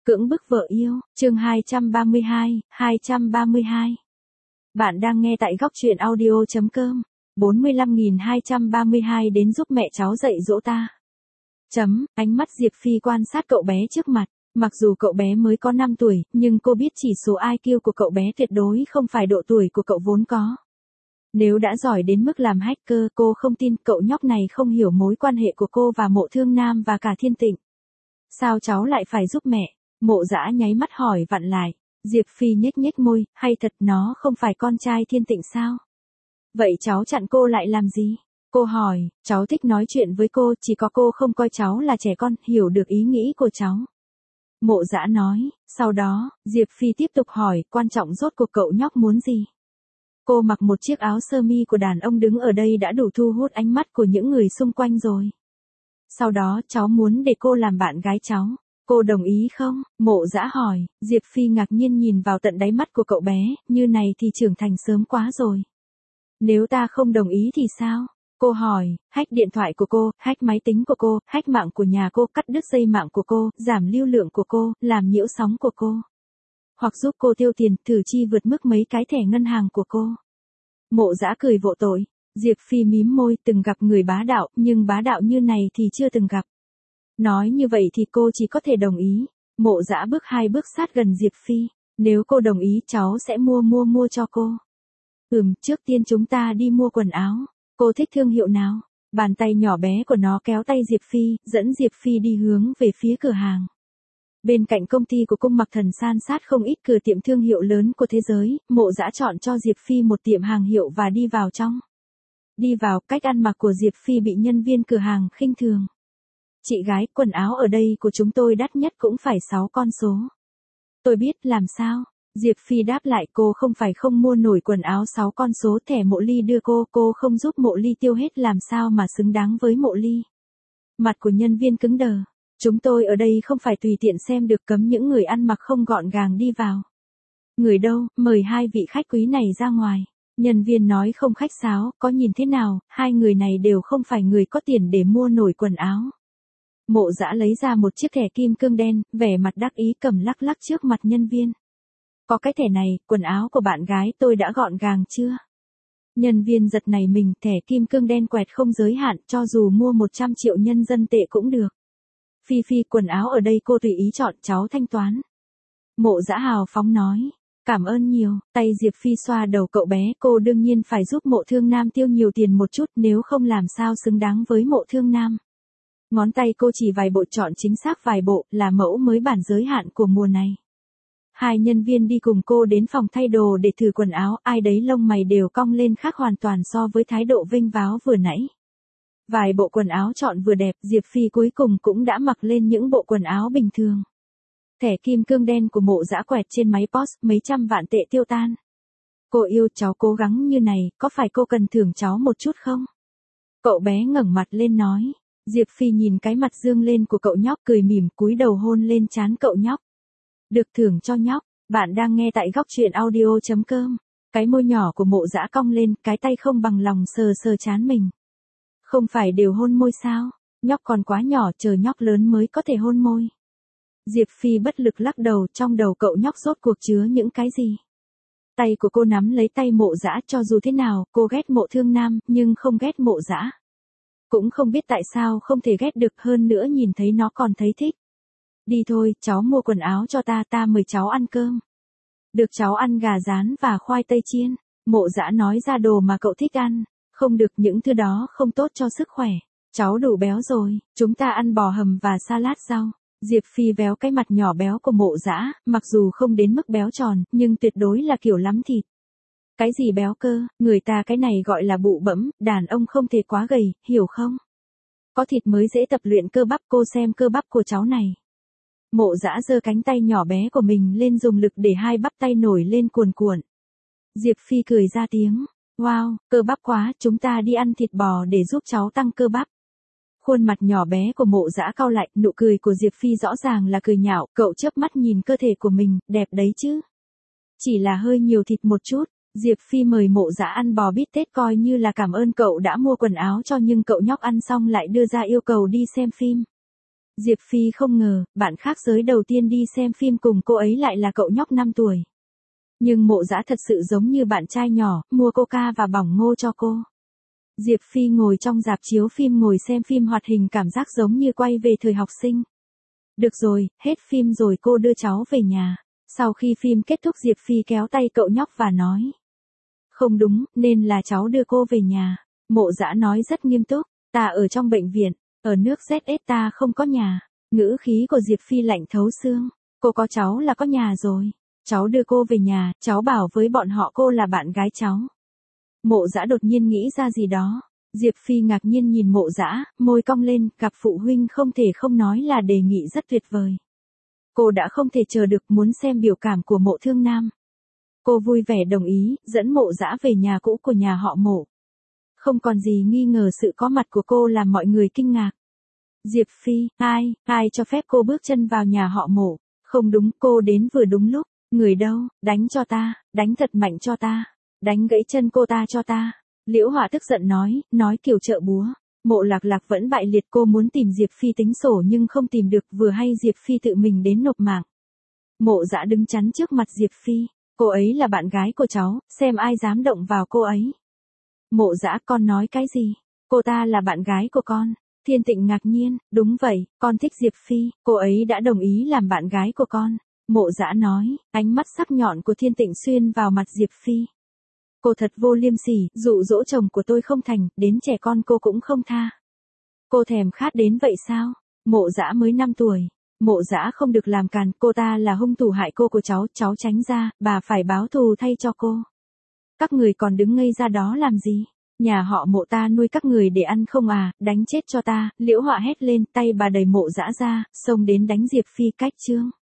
Cưỡng bức vợ yêu, chương 232. Bạn đang nghe tại góc truyện audio.com. 45.232 đến giúp mẹ cháu dạy dỗ ta. Ánh mắt Diệp Phi quan sát cậu bé trước mặt. Mặc dù cậu bé mới có 5 tuổi, nhưng cô biết chỉ số IQ của cậu bé tuyệt đối không phải độ tuổi của cậu vốn có. Nếu đã giỏi đến mức làm hacker, cô không tin cậu nhóc này không hiểu mối quan hệ của cô và Mộ Thương Nam và cả Thiên Tịnh. Sao cháu lại phải giúp mẹ? Mộ Dã nháy mắt hỏi vặn lại. Diệp Phi nhếch nhếch môi, hay thật nó không phải con trai Thiên Tịnh sao? Vậy cháu chặn cô lại làm gì? Cô hỏi, cháu thích nói chuyện với cô, chỉ có cô không coi cháu là trẻ con, hiểu được ý nghĩ của cháu. Mộ Dã nói, sau đó, Diệp Phi tiếp tục hỏi, quan trọng rốt cuộc cậu nhóc muốn gì? Cô mặc một chiếc áo sơ mi của đàn ông đứng ở đây đã đủ thu hút ánh mắt của những người xung quanh rồi. Sau đó cháu muốn để cô làm bạn gái cháu. Cô đồng ý không? Mộ Dã hỏi. Diệp Phi ngạc nhiên nhìn vào tận đáy mắt của cậu bé, như này thì trưởng thành sớm quá rồi. Nếu ta không đồng ý thì sao? Cô hỏi, hack điện thoại của cô, hack máy tính của cô, hack mạng của nhà cô, cắt đứt dây mạng của cô, giảm lưu lượng của cô, làm nhiễu sóng của cô. Hoặc giúp cô tiêu tiền, thử chi vượt mức mấy cái thẻ ngân hàng của cô. Mộ Dã cười vỗ tội. Diệp Phi mím môi, từng gặp người bá đạo, nhưng bá đạo như này thì chưa từng gặp. Nói như vậy thì cô chỉ có thể đồng ý. Mộ Dã bước 2 bước sát gần Diệp Phi. Nếu cô đồng ý cháu sẽ mua cho cô. Trước tiên chúng ta đi mua quần áo. Cô thích thương hiệu nào? Bàn tay nhỏ bé của nó kéo tay Diệp Phi, dẫn Diệp Phi đi hướng về phía cửa hàng. Bên cạnh công ty của cung Mặc Thần san sát không ít cửa tiệm thương hiệu lớn của thế giới, Mộ Dã chọn cho Diệp Phi một tiệm hàng hiệu và đi vào trong. Đi vào, cách ăn mặc của Diệp Phi bị nhân viên cửa hàng khinh thường. Chị gái, quần áo ở đây của chúng tôi đắt nhất cũng phải 6 con số. Tôi biết, làm sao? Diệp Phi đáp lại, cô không phải không mua nổi quần áo 6 con số, thẻ Mộ Ly đưa cô không giúp Mộ Ly tiêu hết làm sao mà xứng đáng với Mộ Ly. Mặt của nhân viên cứng đờ. Chúng tôi ở đây không phải tùy tiện xem được, cấm những người ăn mặc không gọn gàng đi vào. Người đâu, mời 2 vị khách quý này ra ngoài. Nhân viên nói không khách sáo, có nhìn thế nào, 2 người này đều không phải người có tiền để mua nổi quần áo. Mộ Dã lấy ra một chiếc thẻ kim cương đen, vẻ mặt đắc ý cầm lắc lắc trước mặt nhân viên. Có cái thẻ này, quần áo của bạn gái tôi đã gọn gàng chưa? Nhân viên giật nảy mình, thẻ kim cương đen quẹt không giới hạn, cho dù mua 100 triệu nhân dân tệ cũng được. Phi, quần áo ở đây cô tùy ý chọn, cháu thanh toán. Mộ Dã hào phóng nói. Cảm ơn nhiều, tay Diệp Phi xoa đầu cậu bé, cô đương nhiên phải giúp Mộ Thương Nam tiêu nhiều tiền một chút, nếu không làm sao xứng đáng với Mộ Thương Nam. Ngón tay cô chỉ vài bộ, chọn chính xác vài bộ, là mẫu mới bản giới hạn của mùa này. 2 nhân viên đi cùng cô đến phòng thay đồ để thử quần áo, ai đấy lông mày đều cong lên khác hoàn toàn so với thái độ vênh váo vừa nãy. Vài bộ quần áo chọn vừa đẹp, Diệp Phi cuối cùng cũng đã mặc lên những bộ quần áo bình thường. Thẻ kim cương đen của Mộ Dã quẹt trên máy POS, mấy trăm vạn tệ tiêu tan. Cô yêu cháu cố gắng như này, có phải cô cần thưởng cháu một chút không? Cậu bé ngẩng mặt lên nói. Diệp Phi nhìn cái mặt dương lên của cậu nhóc cười mỉm, cúi đầu hôn lên trán cậu nhóc. Được thưởng cho nhóc, bạn đang nghe tại góc truyện audio.com. Cái môi nhỏ của Mộ Dã cong lên, cái tay không bằng lòng sờ trán mình. Không phải đều hôn môi sao? Nhóc còn quá nhỏ, chờ nhóc lớn mới có thể hôn môi. Diệp Phi bất lực lắc đầu, trong đầu cậu nhóc rốt cuộc chứa những cái gì? Tay của cô nắm lấy tay Mộ Dã, cho dù thế nào, cô ghét Mộ Thương Nam, nhưng không ghét Mộ Dã. Cũng không biết tại sao không thể ghét được, hơn nữa nhìn thấy nó còn thấy thích. Đi thôi, cháu mua quần áo cho ta mời cháu ăn cơm. Được, cháu ăn gà rán và khoai tây chiên. Mộ Dã nói ra đồ mà cậu thích ăn. Không được, những thứ đó không tốt cho sức khỏe. Cháu đủ béo rồi, chúng ta ăn bò hầm và salad rau. Diệp Phi véo cái mặt nhỏ béo của Mộ Dã, mặc dù không đến mức béo tròn, nhưng tuyệt đối là kiểu lắm thịt. Cái gì béo cơ, người ta cái này gọi là bụ bẫm, đàn ông không thể quá gầy, hiểu không? Có thịt mới dễ tập luyện cơ bắp, cô xem cơ bắp của cháu này. Mộ Dã giơ cánh tay nhỏ bé của mình lên dùng lực để 2 bắp tay nổi lên cuồn cuộn. Diệp Phi cười ra tiếng. Wow, cơ bắp quá, chúng ta đi ăn thịt bò để giúp cháu tăng cơ bắp. Khuôn mặt nhỏ bé của Mộ Dã cau lại, nụ cười của Diệp Phi rõ ràng là cười nhạo, cậu chớp mắt nhìn cơ thể của mình, đẹp đấy chứ. Chỉ là hơi nhiều thịt một chút. Diệp Phi mời Mộ Dã ăn bò bít tết coi như là cảm ơn cậu đã mua quần áo cho, nhưng cậu nhóc ăn xong lại đưa ra yêu cầu đi xem phim. Diệp Phi không ngờ, bạn khác giới đầu tiên đi xem phim cùng cô ấy lại là cậu nhóc 5 tuổi. Nhưng Mộ Dã thật sự giống như bạn trai nhỏ, mua coca và bỏng ngô cho cô. Diệp Phi ngồi trong rạp chiếu phim ngồi xem phim hoạt hình cảm giác giống như quay về thời học sinh. Được rồi, hết phim rồi cô đưa cháu về nhà. Sau khi phim kết thúc Diệp Phi kéo tay cậu nhóc và nói. Không đúng, nên là cháu đưa cô về nhà. Mộ Dã nói rất nghiêm túc, ta ở trong bệnh viện, ở nước ZS ta không có nhà. Ngữ khí của Diệp Phi lạnh thấu xương. Cô có cháu là có nhà rồi. Cháu đưa cô về nhà, cháu bảo với bọn họ cô là bạn gái cháu. Mộ Dã đột nhiên nghĩ ra gì đó. Diệp Phi ngạc nhiên nhìn Mộ Dã, môi cong lên, gặp phụ huynh không thể không nói là đề nghị rất tuyệt vời. Cô đã không thể chờ được muốn xem biểu cảm của Mộ Thương Nam. Cô vui vẻ đồng ý, dẫn Mộ Dã về nhà cũ của nhà họ Mộ. Không còn gì nghi ngờ sự có mặt của cô làm mọi người kinh ngạc. Diệp Phi, ai cho phép cô bước chân vào nhà họ Mộ? Không đúng, cô đến vừa đúng lúc. Người đâu, đánh cho ta, đánh thật mạnh cho ta. Đánh gãy chân cô ta cho ta. Liễu Họa tức giận nói kiểu trợ búa. Mộ Lạc Lạc vẫn bại liệt, cô muốn tìm Diệp Phi tính sổ nhưng không tìm được, vừa hay Diệp Phi tự mình đến nộp mạng. Mộ Dã đứng chắn trước mặt Diệp Phi. Cô ấy là bạn gái của cháu, xem ai dám động vào cô ấy. Mộ Dã, con nói cái gì? Cô ta là bạn gái của con. Thiên Tịnh ngạc nhiên, đúng vậy, con thích Diệp Phi, cô ấy đã đồng ý làm bạn gái của con. Mộ Dã nói, ánh mắt sắc nhọn của Thiên Tịnh xuyên vào mặt Diệp Phi. Cô thật vô liêm sỉ, dụ dỗ chồng của tôi không thành, đến trẻ con cô cũng không tha. Cô thèm khát đến vậy sao? Mộ Dã mới 5 tuổi. Mộ Dã không được làm càn, cô ta là hung thủ hại cô của cháu tránh ra, bà phải báo thù thay cho cô. Các người còn đứng ngây ra đó làm gì? Nhà họ Mộ ta nuôi các người để ăn không à, đánh chết cho ta, Liễu Họa hét lên, tay bà đẩy Mộ Dã ra, xông đến đánh Diệp Phi cách chương.